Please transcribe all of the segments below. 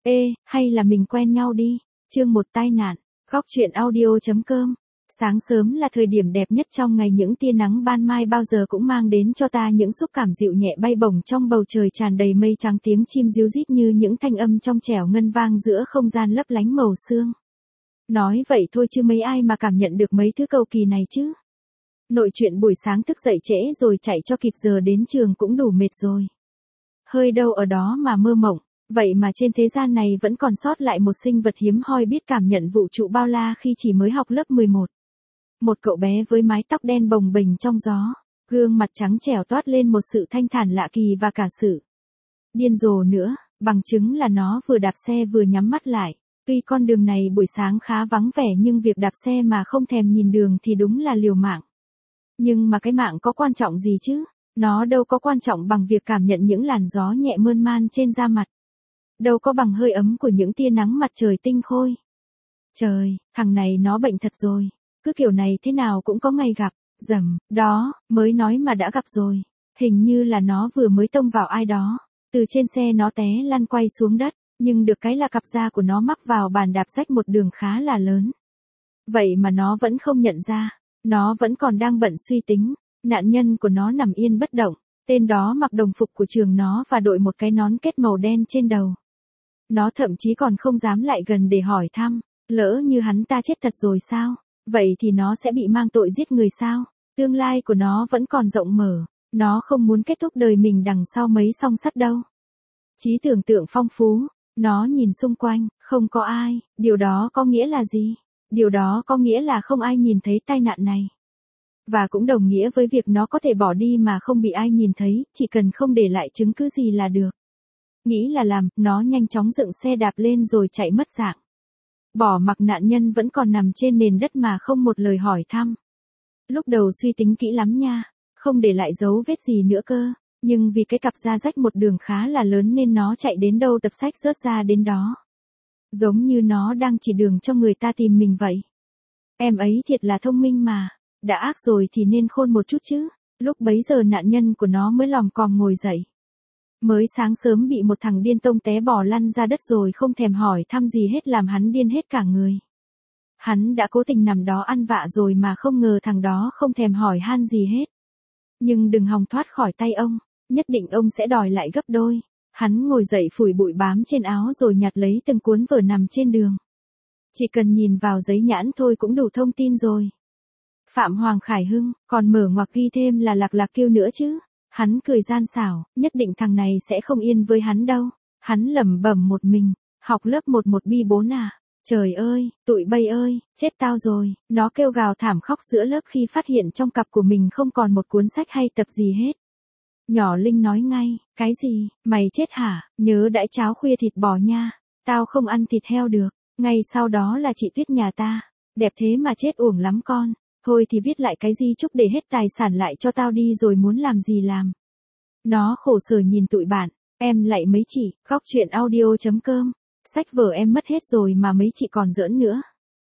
Ê, hay là mình quen nhau đi. Chương 1 tai nạn. Góc truyện audio.com. Sáng sớm là thời điểm đẹp nhất trong ngày, những tia nắng ban mai bao giờ cũng mang đến cho ta những xúc cảm dịu nhẹ bay bổng trong bầu trời tràn đầy mây trắng, tiếng chim ríu rít như những thanh âm trong trẻo ngân vang giữa không gian lấp lánh màu sương. Nói vậy thôi chứ mấy ai mà cảm nhận được mấy thứ cầu kỳ này chứ. Nội chuyện buổi sáng thức dậy trễ rồi chạy cho kịp giờ đến trường cũng đủ mệt rồi. Hơi đâu ở đó mà mơ mộng. Vậy mà trên thế gian này vẫn còn sót lại một sinh vật hiếm hoi biết cảm nhận vũ trụ bao la khi chỉ mới học lớp 11. Một cậu bé với mái tóc đen bồng bềnh trong gió, gương mặt trắng trẻo toát lên một sự thanh thản lạ kỳ và cả sự điên rồ nữa, bằng chứng là nó vừa đạp xe vừa nhắm mắt lại. Tuy con đường này buổi sáng khá vắng vẻ nhưng việc đạp xe mà không thèm nhìn đường thì đúng là liều mạng. Nhưng mà cái mạng có quan trọng gì chứ? Nó đâu có quan trọng bằng việc cảm nhận những làn gió nhẹ mơn man trên da mặt. Đâu có bằng hơi ấm của những tia nắng mặt trời tinh khôi. Trời, thằng này nó bệnh thật rồi. Cứ kiểu này thế nào cũng có ngày gặp. Dầm, đó, mới nói mà đã gặp rồi. Hình như là nó vừa mới tông vào ai đó. Từ trên xe nó té lăn quay xuống đất. Nhưng được cái là cặp da của nó mắc vào bàn đạp rách một đường khá là lớn. Vậy mà nó vẫn không nhận ra. Nó vẫn còn đang bận suy tính. Nạn nhân của nó nằm yên bất động. Tên đó mặc đồng phục của trường nó và đội một cái nón kết màu đen trên đầu. Nó thậm chí còn không dám lại gần để hỏi thăm. Lỡ như hắn ta chết thật rồi sao? Vậy thì nó sẽ bị mang tội giết người sao? Tương lai của nó vẫn còn rộng mở. Nó không muốn kết thúc đời mình đằng sau mấy song sắt đâu. Trí tưởng tượng phong phú. Nó nhìn xung quanh, không có ai. Điều đó có nghĩa là gì? Điều đó có nghĩa là không ai nhìn thấy tai nạn này. Và cũng đồng nghĩa với việc nó có thể bỏ đi mà không bị ai nhìn thấy, chỉ cần không để lại chứng cứ gì là được. Nghĩ là làm, nó nhanh chóng dựng xe đạp lên rồi chạy mất dạng. Bỏ mặc nạn nhân vẫn còn nằm trên nền đất mà không một lời hỏi thăm. Lúc đầu suy tính kỹ lắm nha, không để lại dấu vết gì nữa cơ, nhưng vì cái cặp da rách một đường khá là lớn nên nó chạy đến đâu tập sách rớt ra đến đó. Giống như nó đang chỉ đường cho người ta tìm mình vậy. Em ấy thiệt là thông minh mà, đã ác rồi thì nên khôn một chút chứ. Lúc bấy giờ nạn nhân của nó mới lòm còm ngồi dậy. Mới sáng sớm bị một thằng điên tông té bò lăn ra đất rồi không thèm hỏi thăm gì hết làm hắn điên hết cả người. Hắn đã cố tình nằm đó ăn vạ rồi mà không ngờ thằng đó không thèm hỏi han gì hết. Nhưng đừng hòng thoát khỏi tay ông, nhất định ông sẽ đòi lại gấp đôi. Hắn ngồi dậy phủi bụi bám trên áo rồi nhặt lấy từng cuốn vở nằm trên đường. Chỉ cần nhìn vào giấy nhãn thôi cũng đủ thông tin rồi. Phạm Hoàng Khải Hưng, còn mở ngoặc ghi thêm là Lạc Lạc Kiêu nữa chứ. Hắn cười gian xảo, nhất định thằng này sẽ không yên với hắn đâu. Hắn lẩm bẩm một mình, học lớp 11 bi 4 à? Trời ơi, tụi bay ơi, chết tao rồi. Nó kêu gào thảm khóc giữa lớp khi phát hiện trong cặp của mình không còn một cuốn sách hay tập gì hết. Nhỏ Linh nói ngay, cái gì, mày chết hả? Nhớ đãi cháo khuya thịt bò nha. Tao không ăn thịt heo được. Ngay sau đó là chị Tuyết nhà ta. Đẹp thế mà chết uổng lắm con. Thôi thì viết lại cái di chúc để hết tài sản lại cho tao đi rồi muốn làm gì làm. Nó khổ sở nhìn tụi bạn, em lại mấy chị, góc truyện audio.com. Sách vở em mất hết rồi mà mấy chị còn giỡn nữa.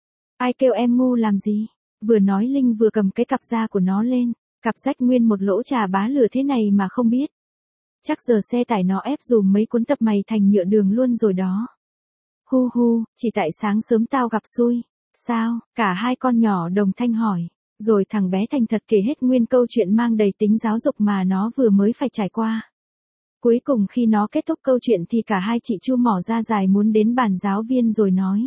Ai kêu em ngu làm gì? Vừa nói Linh vừa cầm cái cặp da của nó lên, cặp rách nguyên một lỗ trà bá lửa thế này mà không biết. Chắc giờ xe tải nó ép dùm mấy cuốn tập mày thành nhựa đường luôn rồi đó. Hu hu, chỉ tại sáng sớm tao gặp xui. Sao? Cả hai con nhỏ đồng thanh hỏi. Rồi thằng bé thành thật kể hết nguyên câu chuyện mang đầy tính giáo dục mà nó vừa mới phải trải qua. Cuối cùng khi nó kết thúc câu chuyện thì cả hai chị chu mỏ ra dài muốn đến bàn giáo viên rồi nói.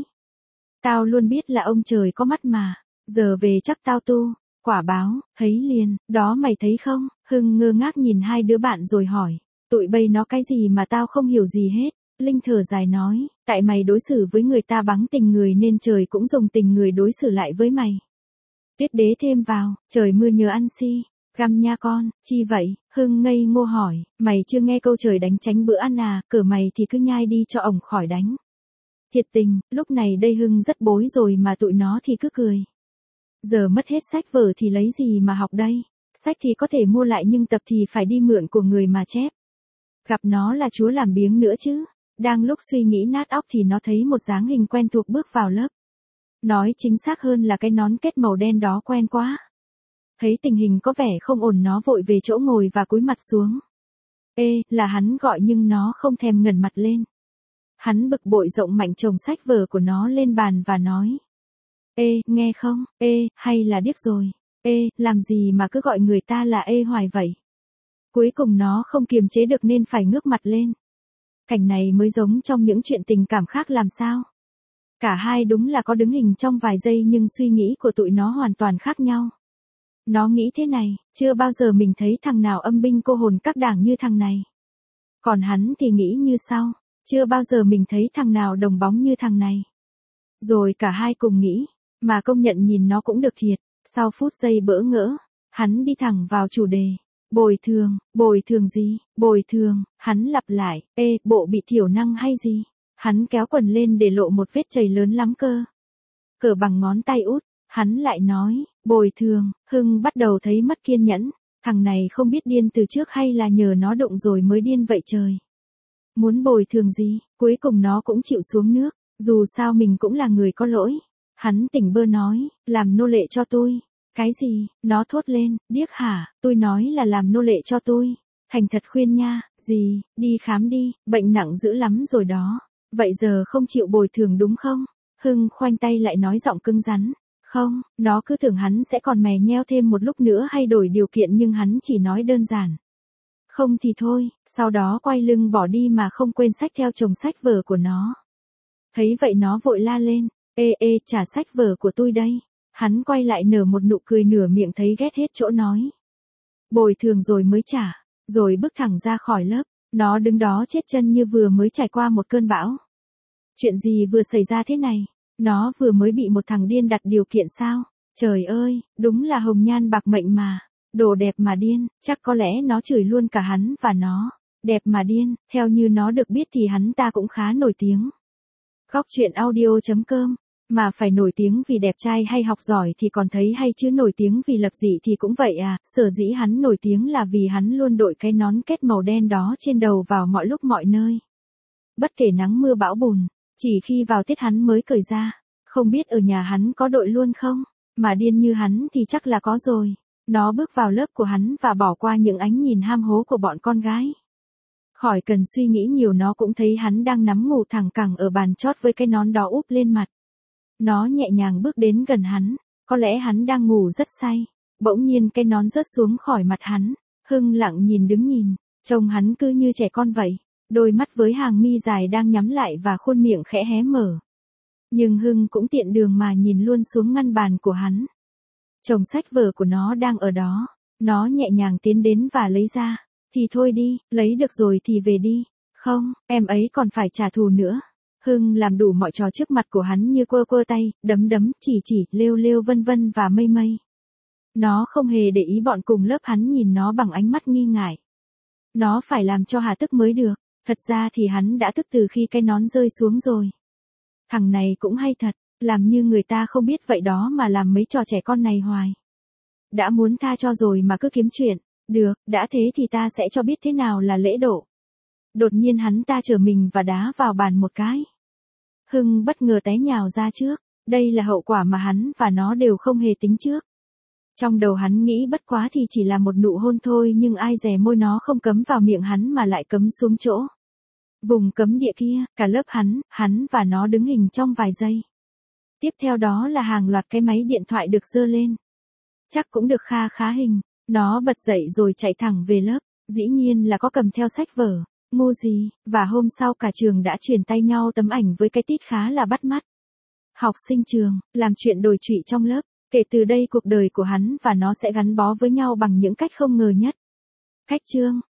Tao luôn biết là ông trời có mắt mà. Giờ về chắc tao tu. Quả báo, thấy liền, đó mày thấy không? Hưng ngơ ngác nhìn hai đứa bạn rồi hỏi. Tụi bay nó cái gì mà tao không hiểu gì hết. Linh thở dài nói, tại mày đối xử với người ta bắn tình người nên trời cũng dùng tình người đối xử lại với mày. Tuyết đế thêm vào, trời mưa nhớ ăn si, găm nha con, chi vậy? Hưng ngây ngô hỏi, mày chưa nghe câu trời đánh tránh bữa ăn à, cờ mày thì cứ nhai đi cho ổng khỏi đánh. Thiệt tình, lúc này đây Hưng rất bối rồi mà tụi nó thì cứ cười. Giờ mất hết sách vở thì lấy gì mà học đây? Sách thì có thể mua lại nhưng tập thì phải đi mượn của người mà chép. Gặp nó là chúa làm biếng nữa chứ. Đang lúc suy nghĩ nát óc thì nó thấy một dáng hình quen thuộc bước vào lớp. Nói chính xác hơn là cái nón kết màu đen đó quen quá. Thấy tình hình có vẻ không ổn nó vội về chỗ ngồi và cúi mặt xuống. Ê, là hắn gọi nhưng nó không thèm ngẩng mặt lên. Hắn bực bội rộng mạnh chồng sách vở của nó lên bàn và nói. Ê, nghe không, ê, hay là điếc rồi, ê, làm gì mà cứ gọi người ta là ê hoài vậy. Cuối cùng nó không kiềm chế được nên phải ngước mặt lên. Cảnh này mới giống trong những chuyện tình cảm khác làm sao. Cả hai đúng là có đứng hình trong vài giây nhưng suy nghĩ của tụi nó hoàn toàn khác nhau. Nó nghĩ thế này, chưa bao giờ mình thấy thằng nào âm binh cô hồn các đảng như thằng này. Còn hắn thì nghĩ như sau, chưa bao giờ mình thấy thằng nào đồng bóng như thằng này. Rồi cả hai cùng nghĩ, mà công nhận nhìn nó cũng được thiệt, sau phút giây bỡ ngỡ, hắn đi thẳng vào chủ đề. Bồi thường gì, bồi thường, hắn lặp lại, ê, bộ bị thiểu năng hay gì? Hắn kéo quần lên để lộ một vết chày lớn lắm cơ. Cờ bằng ngón tay út, hắn lại nói, bồi thường, Hưng bắt đầu thấy mất kiên nhẫn, thằng này không biết điên từ trước hay là nhờ nó đụng rồi mới điên vậy trời. Muốn bồi thường gì, cuối cùng nó cũng chịu xuống nước, dù sao mình cũng là người có lỗi. Hắn tỉnh bơ nói, làm nô lệ cho tôi. Cái gì, nó thốt lên, điếc hả, tôi nói là làm nô lệ cho tôi. Thành thật khuyên nha, gì, đi khám đi, bệnh nặng dữ lắm rồi đó. Vậy giờ không chịu bồi thường đúng không? Hưng khoanh tay lại nói giọng cứng rắn. Không, nó cứ tưởng hắn sẽ còn mè nheo thêm một lúc nữa hay đổi điều kiện nhưng hắn chỉ nói đơn giản. Không thì thôi, sau đó quay lưng bỏ đi mà không quên xách theo chồng sách vở của nó. Thấy vậy nó vội la lên, ê, trả sách vở của tôi đây. Hắn quay lại nở một nụ cười nửa miệng thấy ghét hết chỗ nói. Bồi thường rồi mới trả, rồi bước thẳng ra khỏi lớp, nó đứng đó chết chân như vừa mới trải qua một cơn bão. Chuyện gì vừa xảy ra thế này? Nó vừa mới bị một thằng điên đặt điều kiện sao? Trời ơi, đúng là hồng nhan bạc mệnh mà. Đồ đẹp mà điên, chắc có lẽ nó chửi luôn cả hắn và nó. Đẹp mà điên, theo như nó được biết thì hắn ta cũng khá nổi tiếng. Góc truyện audio.com, mà phải nổi tiếng vì đẹp trai hay học giỏi thì còn thấy hay chứ nổi tiếng vì lập dị thì cũng vậy à. Sở dĩ hắn nổi tiếng là vì hắn luôn đội cái nón kết màu đen đó trên đầu vào mọi lúc mọi nơi. Bất kể nắng mưa bão bùn, chỉ khi vào Tết hắn mới cởi ra. Không biết ở nhà hắn có đội luôn không? Mà điên như hắn thì chắc là có rồi. Nó bước vào lớp của hắn và bỏ qua những ánh nhìn ham hố của bọn con gái. Khỏi cần suy nghĩ nhiều nó cũng thấy hắn đang nắm ngủ thẳng cẳng ở bàn chót với cái nón đó úp lên mặt. Nó nhẹ nhàng bước đến gần hắn, có lẽ hắn đang ngủ rất say. Bỗng nhiên cái nón rớt xuống khỏi mặt hắn. Hưng lặng nhìn đứng nhìn, trông hắn cứ như trẻ con vậy. Đôi mắt với hàng mi dài đang nhắm lại và khuôn miệng khẽ hé mở. Nhưng Hưng cũng tiện đường mà nhìn luôn xuống ngăn bàn của hắn. Chồng sách vở của nó đang ở đó. Nó nhẹ nhàng tiến đến và lấy ra. Thì thôi đi, lấy được rồi thì về đi. Không, em ấy còn phải trả thù nữa. Hưng làm đủ mọi trò trước mặt của hắn như quơ quơ tay, đấm, chỉ, lêu lêu vân vân và mây mây. Nó không hề để ý bọn cùng lớp hắn nhìn nó bằng ánh mắt nghi ngại. Nó phải làm cho Hà tức mới được. Thật ra thì hắn đã tức từ khi cái nón rơi xuống rồi. Thằng này cũng hay thật, làm như người ta không biết vậy đó mà làm mấy trò trẻ con này hoài. Đã muốn tha cho rồi mà cứ kiếm chuyện. Được, đã thế thì ta sẽ cho biết thế nào là lễ độ. Đột nhiên hắn ta trở mình và đá vào bàn một cái. Hưng bất ngờ té nhào ra trước. Đây là hậu quả mà hắn và nó đều không hề tính trước. Trong đầu hắn nghĩ bất quá thì chỉ là một nụ hôn thôi nhưng ai dè môi nó không cấm vào miệng hắn mà lại cấm xuống chỗ. Vùng cấm địa kia, cả lớp hắn và nó đứng hình trong vài giây. Tiếp theo đó là hàng loạt cái máy điện thoại được giơ lên. Chắc cũng được khá hình. Nó bật dậy rồi chạy thẳng về lớp. Dĩ nhiên là có cầm theo sách vở. Ngu gì, và hôm sau cả trường đã truyền tay nhau tấm ảnh với cái tít khá là bắt mắt. Học sinh trường, làm chuyện đồi trụy trong lớp. Kể từ đây cuộc đời của hắn và nó sẽ gắn bó với nhau bằng những cách không ngờ nhất. Khách chương.